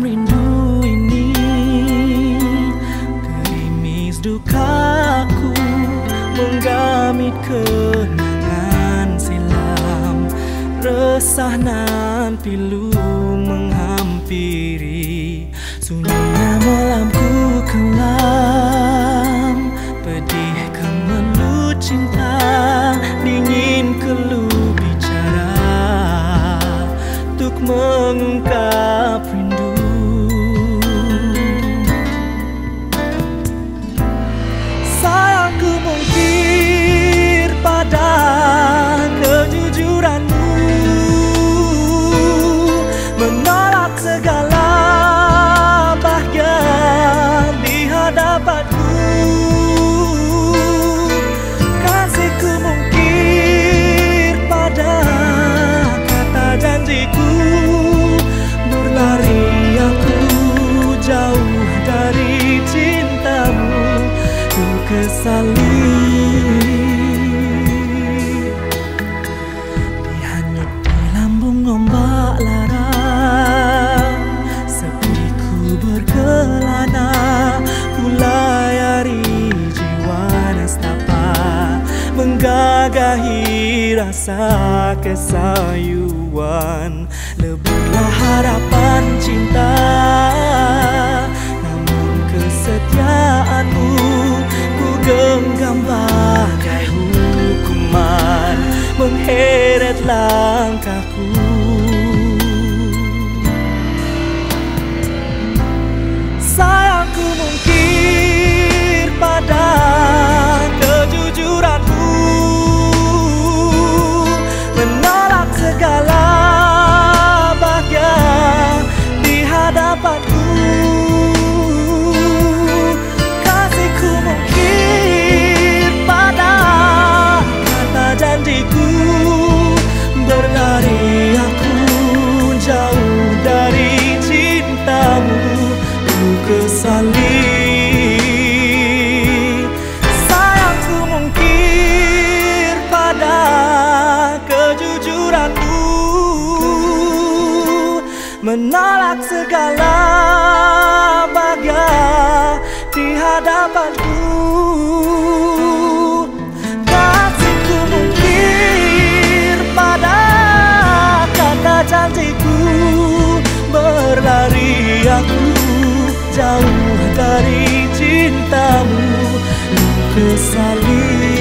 Dalam rindu ini, gerimis dukaku menggamit kenangan silam. Resah nan pilu menghampiri, sunyinya malamku kelam. Pedih kemelut cinta, dingin keluh bicara, untuk mengungkap rindu. Sayangku mungkir pada kejujuranmu, menolak segala bahagia di hadapanku. Kasihku mungkir pada kata janjiku, berlari aku jauh dari cintamu. Ku kesali dihanyut di lambung ombak lara, sepiku berkelana, ku layari jiwa nestapa, menggagahi rasa kesayuan. Lebihlah harapan cinta, namun kesetiaanmu ku genggam bagai hukuman, mengheret langkahku. Sayangku mungkir pada kejujuranmu, menolak segala bahagia di hadapanku. Kasihku mungkir pada kata janjiku, berlari aku jauh dari cintamu. Ku kesali, sayangku mungkir pada kejujuranmu, menolak segala bahagia di hadapanku. Kasihku mungkir pada kata janjiku, berlari aku jauh dari cintamu. Ku kesali,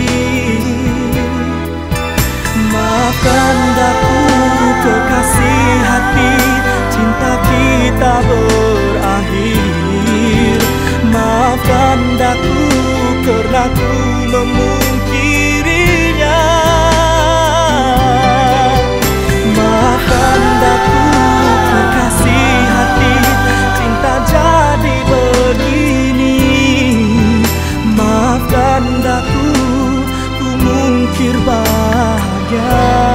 maafkan daku kekasih hati, cinta kita berakhir. Maafkan daku karena ku memungkirinya. Maafkan daku kekasih hati, cinta jadi begini. Maafkan daku, ku mungkir bahagia.